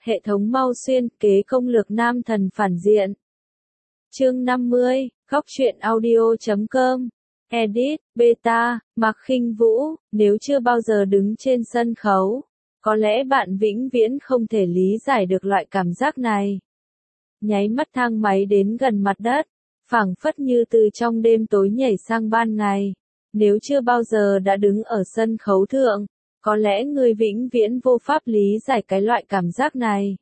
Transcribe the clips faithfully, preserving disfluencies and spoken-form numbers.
Hệ thống mau xuyên kế công lược nam thần phản diện. Chương năm mươi, góc truyện audio chấm com. Edit, beta, Mạc Khinh Vũ, nếu chưa bao giờ đứng trên sân khấu, có lẽ bạn vĩnh viễn không thể lý giải được loại cảm giác này. Nháy mắt thang máy đến gần mặt đất, phảng phất như từ trong đêm tối nhảy sang ban ngày. Nếu chưa bao giờ đã đứng ở sân khấu thượng, có lẽ người vĩnh viễn vô pháp lý giải cái loại cảm giác này.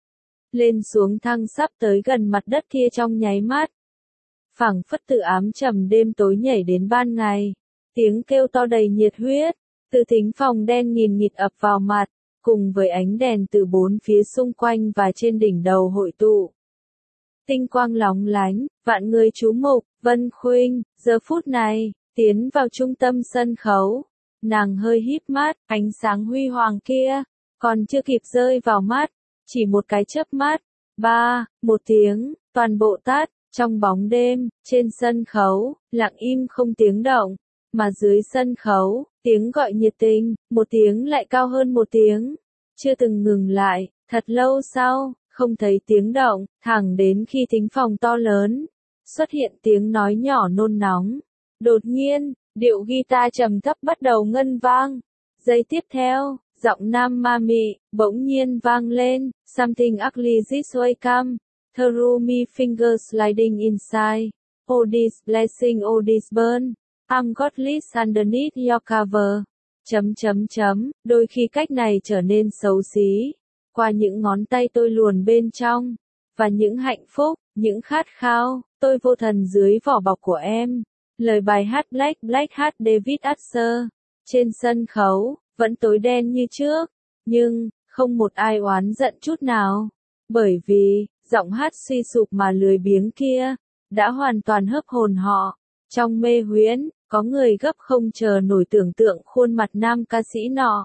Lên xuống thang sắp tới gần mặt đất kia trong nháy mắt. Phảng phất từ ám trầm đêm tối nhảy đến ban ngày. Tiếng kêu to đầy nhiệt huyết, từ thính phòng đen nghìn nghịt ập vào mặt, cùng với ánh đèn từ bốn phía xung quanh và trên đỉnh đầu hội tụ. Tinh quang lóng lánh, vạn người chú mục, Vân Khuynh, giờ phút này, tiến vào trung tâm sân khấu. Nàng hơi híp mắt, ánh sáng huy hoàng kia, còn chưa kịp rơi vào mắt, chỉ một cái chớp mắt, ba, một tiếng, toàn bộ tắt, trong bóng đêm, trên sân khấu, lặng im không tiếng động, mà dưới sân khấu, tiếng gọi nhiệt tình, một tiếng lại cao hơn một tiếng, chưa từng ngừng lại, thật lâu sau, không thấy tiếng động, thẳng đến khi thính phòng to lớn, xuất hiện tiếng nói nhỏ nôn nóng. Đột nhiên, điệu guitar trầm thấp bắt đầu ngân vang. Giây tiếp theo, giọng nam ma mị, bỗng nhiên vang lên, something ugly this way come, through me fingers sliding inside, oh this blessing oh this burn, I'm godless underneath your cover, chấm chấm chấm, đôi khi cách này trở nên xấu xí, qua những ngón tay tôi luồn bên trong, và những hạnh phúc, những khát khao, tôi vô thần dưới vỏ bọc của em. Lời bài hát Black Black hát David Asher. Trên sân khấu, vẫn tối đen như trước, nhưng, không một ai oán giận chút nào. Bởi vì, giọng hát suy sụp mà lười biếng kia, đã hoàn toàn hấp hồn họ. Trong mê huyễn, có người gấp không chờ nổi tưởng tượng khuôn mặt nam ca sĩ nọ.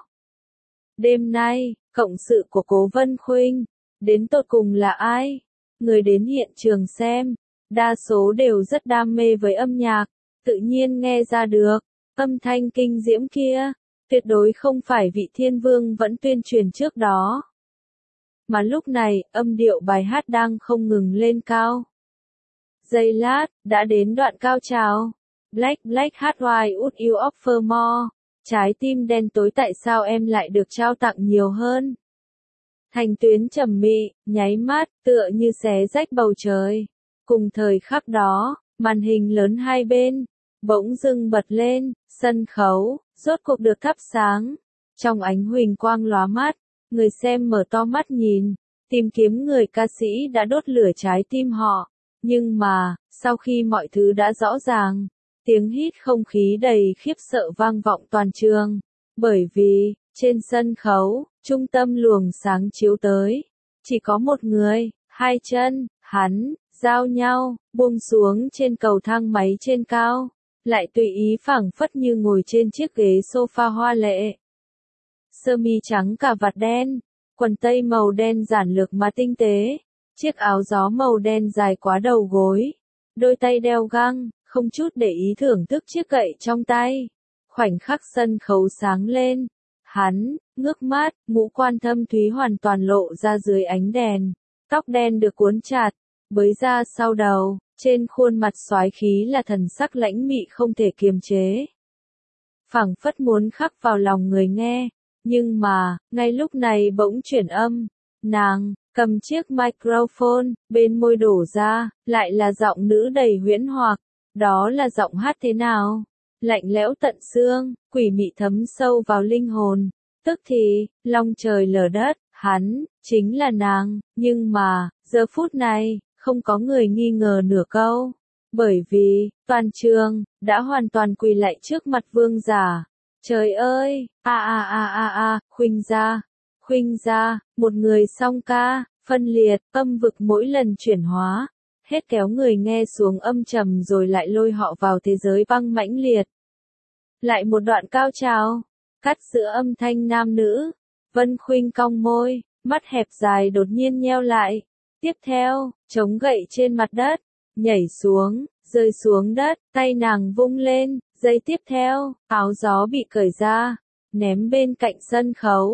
Đêm nay, cộng sự của Cố Vân Khuynh, đến tột cùng là ai? Người đến hiện trường xem, đa số đều rất đam mê với âm nhạc. Tự nhiên nghe ra được, âm thanh kinh diễm kia, tuyệt đối không phải vị thiên vương vẫn tuyên truyền trước đó. Mà lúc này, âm điệu bài hát đang không ngừng lên cao. Giây lát, đã đến đoạn cao trào. Black Black hát Why would you offer more? Trái tim đen tối tại sao em lại được trao tặng nhiều hơn? Thành tuyến trầm mị, nháy mắt, tựa như xé rách bầu trời. Cùng thời khắc đó, màn hình lớn hai bên bỗng dưng bật lên, sân khấu, rốt cuộc được thắp sáng. Trong ánh huỳnh quang lóa mắt, người xem mở to mắt nhìn, tìm kiếm người ca sĩ đã đốt lửa trái tim họ. Nhưng mà, sau khi mọi thứ đã rõ ràng, tiếng hít không khí đầy khiếp sợ vang vọng toàn trường. Bởi vì, trên sân khấu, trung tâm luồng sáng chiếu tới, chỉ có một người, hai chân, hắn, giao nhau, buông xuống trên cầu thang máy trên cao. Lại tùy ý phảng phất như ngồi trên chiếc ghế sofa hoa lệ. Sơ mi trắng cà vạt đen, quần tây màu đen giản lược mà tinh tế, chiếc áo gió màu đen dài quá đầu gối, đôi tay đeo găng, không chút để ý thưởng thức chiếc gậy trong tay. Khoảnh khắc sân khấu sáng lên, hắn, ngước mắt, ngũ quan thâm thúy hoàn toàn lộ ra dưới ánh đèn, tóc đen được cuốn chặt, bới ra sau đầu. Trên khuôn mặt soái khí là thần sắc lãnh mị không thể kiềm chế. Phảng phất muốn khắc vào lòng người nghe, nhưng mà, ngay lúc này bỗng chuyển âm, nàng, cầm chiếc microphone, bên môi đổ ra, lại là giọng nữ đầy huyễn hoặc, đó là giọng hát thế nào? Lạnh lẽo tận xương, quỷ mị thấm sâu vào linh hồn, tức thì, long trời lở đất, hắn, chính là nàng, nhưng mà, giờ phút này, không có người nghi ngờ nửa câu, bởi vì, toàn trường, đã hoàn toàn quỳ lạy trước mặt vương giả. Trời ơi, a a a a a, Khuynh gia, Khuynh gia, một người song ca, phân liệt, âm vực mỗi lần chuyển hóa, hết kéo người nghe xuống âm trầm rồi lại lôi họ vào thế giới băng mãnh liệt. Lại một đoạn cao trào, cắt giữa âm thanh nam nữ, Vân Khuynh cong môi, mắt hẹp dài đột nhiên nheo lại. Tiếp theo, chống gậy trên mặt đất, nhảy xuống, rơi xuống đất, tay nàng vung lên, giây tiếp theo, áo gió bị cởi ra, ném bên cạnh sân khấu.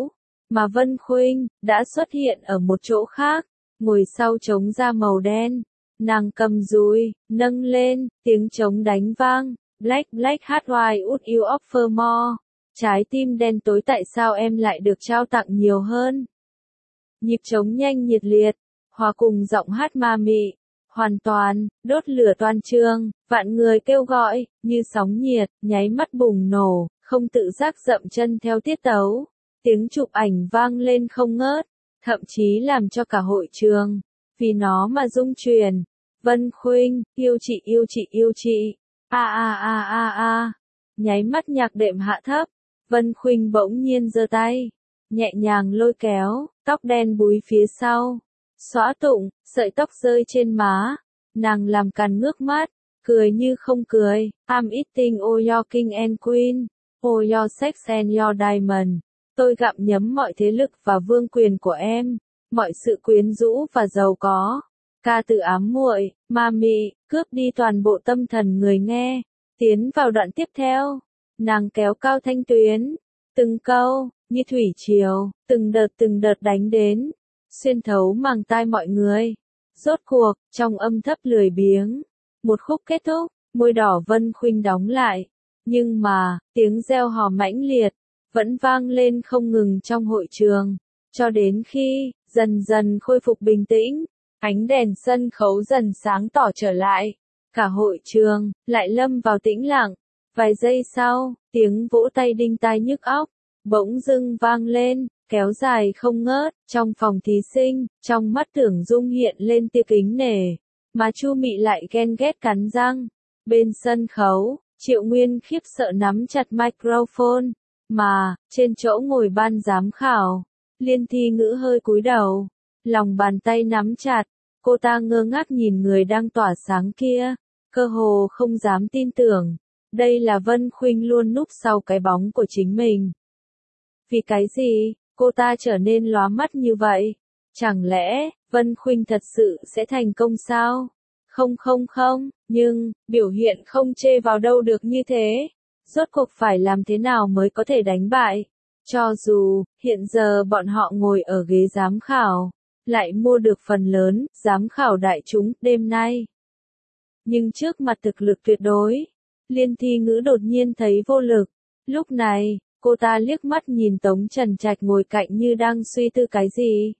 mà Vân Khuynh đã xuất hiện ở một chỗ khác, ngồi sau trống da màu đen. Nàng cầm dùi, nâng lên, tiếng trống đánh vang. Black Black hát why would you offer more? Trái tim đen tối tại sao em lại được trao tặng nhiều hơn? Nhịp trống nhanh nhiệt liệt, hòa cùng giọng hát ma mị, hoàn toàn, đốt lửa toan trương, vạn người kêu gọi, như sóng nhiệt, nháy mắt bùng nổ, không tự giác dậm chân theo tiết tấu. Tiếng chụp ảnh vang lên không ngớt, thậm chí làm cho cả hội trường, vì nó mà rung chuyển. Vân Khuynh, yêu chị yêu chị yêu chị, a a a a a, nháy mắt nhạc đệm hạ thấp, Vân Khuynh bỗng nhiên giơ tay, nhẹ nhàng lôi kéo, tóc đen búi phía sau, xõa tụng, sợi tóc rơi trên má, nàng làm càn ngước mắt, cười như không cười, I'm eating all your king and queen, all your sex and your diamond. Tôi gặm nhấm mọi thế lực và vương quyền của em, mọi sự quyến rũ và giàu có. Ca từ ám muội, ma mị, cướp đi toàn bộ tâm thần người nghe. Tiến vào đoạn tiếp theo, nàng kéo cao thanh tuyến, từng câu, như thủy triều, từng đợt từng đợt đánh đến, xuyên thấu màng tai mọi người. Rốt cuộc, trong âm thấp lười biếng, một khúc kết thúc, môi đỏ Vân Khuynh đóng lại. Nhưng mà, tiếng reo hò mãnh liệt, vẫn vang lên không ngừng trong hội trường, cho đến khi, dần dần khôi phục bình tĩnh, ánh đèn sân khấu dần sáng tỏ trở lại, cả hội trường, lại lâm vào tĩnh lặng. Vài giây sau, tiếng vỗ tay đinh tai nhức óc, bỗng dưng vang lên, kéo dài không ngớt, trong phòng thí sinh, trong mắt Tưởng Dung hiện lên tia kính nể, mà Chu Mị lại ghen ghét cắn răng. Bên sân khấu, Triệu Nguyên khiếp sợ nắm chặt microphone, mà, trên chỗ ngồi ban giám khảo, Liên Thi Ngữ hơi cúi đầu, lòng bàn tay nắm chặt, cô ta ngơ ngác nhìn người đang tỏa sáng kia, cơ hồ không dám tin tưởng, đây là Vân Khuynh luôn núp sau cái bóng của chính mình. Vì cái gì, cô ta trở nên lóa mắt như vậy? Chẳng lẽ, Vân Khuynh thật sự sẽ thành công sao? Không không không, nhưng, biểu hiện không chê vào đâu được như thế. Rốt cuộc phải làm thế nào mới có thể đánh bại? Cho dù, hiện giờ bọn họ ngồi ở ghế giám khảo, lại mua được phần lớn, giám khảo đại chúng, đêm nay. Nhưng trước mặt thực lực tuyệt đối, Liên Thi Ngữ đột nhiên thấy vô lực. Lúc này, cô ta liếc mắt nhìn Tống Trần Trạch ngồi cạnh như đang suy tư cái gì.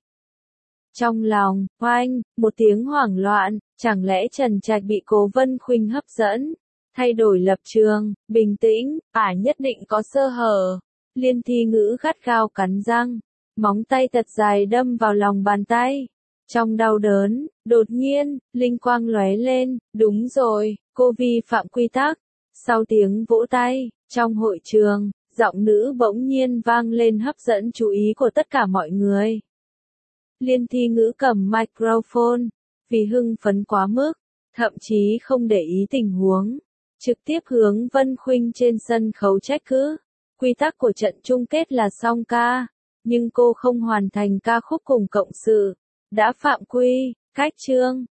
Trong lòng, oanh, một tiếng hoảng loạn, chẳng lẽ Trần Trạch bị Cố Vân Khuynh hấp dẫn? Thay đổi lập trường, bình tĩnh, ả nhất định có sơ hở. Liên Thi Ngữ gắt gao cắn răng, móng tay thật dài đâm vào lòng bàn tay. Trong đau đớn, đột nhiên, linh quang lóe lên, đúng rồi, cô vi phạm quy tắc. Sau tiếng vỗ tay, trong hội trường, giọng nữ bỗng nhiên vang lên hấp dẫn chú ý của tất cả mọi người. Liên Thi Ngữ cầm microphone, vì hưng phấn quá mức, thậm chí không để ý tình huống, trực tiếp hướng Vân Khuynh trên sân khấu trách cứ. Quy tắc của trận chung kết là song ca, nhưng cô không hoàn thành ca khúc cùng cộng sự, đã phạm quy, cách chương,